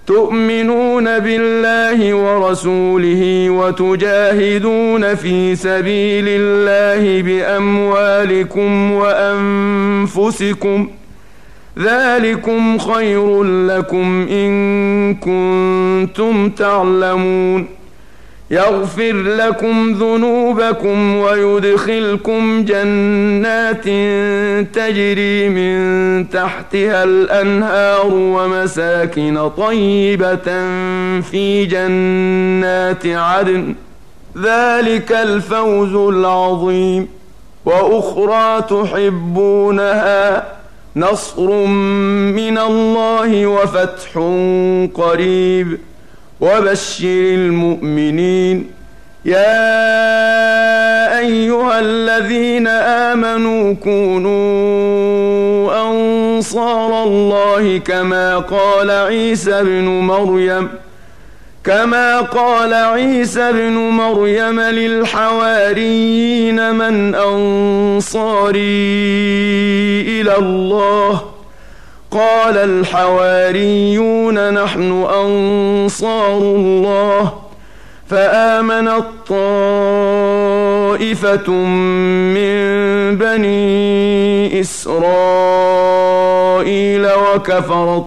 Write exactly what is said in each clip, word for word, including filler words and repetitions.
تؤمنون بالله ورسوله وتجاهدون في سبيل الله بأموالكم وأنفسكم، ذلكم خير لكم إن كنتم تعلمون. يغفر لكم ذنوبكم ويدخلكم جنات تجري من تحتها الأنهار ومساكن طيبة في جنات عدن، ذلك الفوز العظيم. وأخرى تحبونها، نصر من الله وفتح قريب، وبشر المؤمنين. يا أيها الذين آمنوا كونوا أنصار الله كما قال عيسى ابن مريم كما قال عيسى ابن مريم للحواريين من أنصاري إلى الله؟ قال الحواريون نحن أنصار الله. فآمنت طائفة من بني إسرائيل وكفرت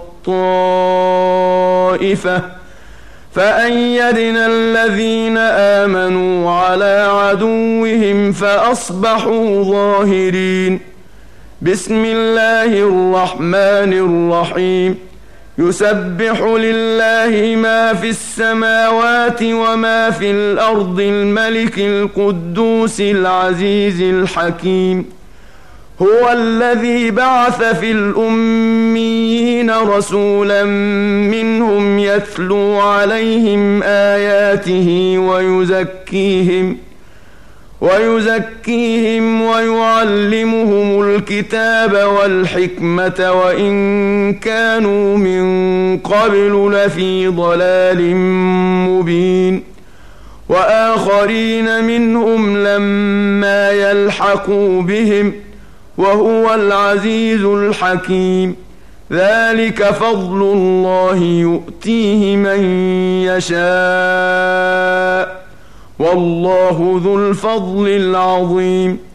طائفة، فأيدنا الذين آمنوا على عدوهم فأصبحوا ظاهرين. بسم الله الرحمن الرحيم. يسبح لله ما في السماوات وما في الأرض الملك القدوس العزيز الحكيم. هو الذي بعث في الأميين رسولا منهم يتلو عليهم آياته ويزكيهم ويزكيهم ويعلمهم الكتاب والحكمة وإن كانوا من قبل لفي ضلال مبين. وآخرين منهم لما يلحقوا بهم وهو العزيز الحكيم. ذلك فضل الله يؤتيه من يشاء والله ذو الفضل العظيم.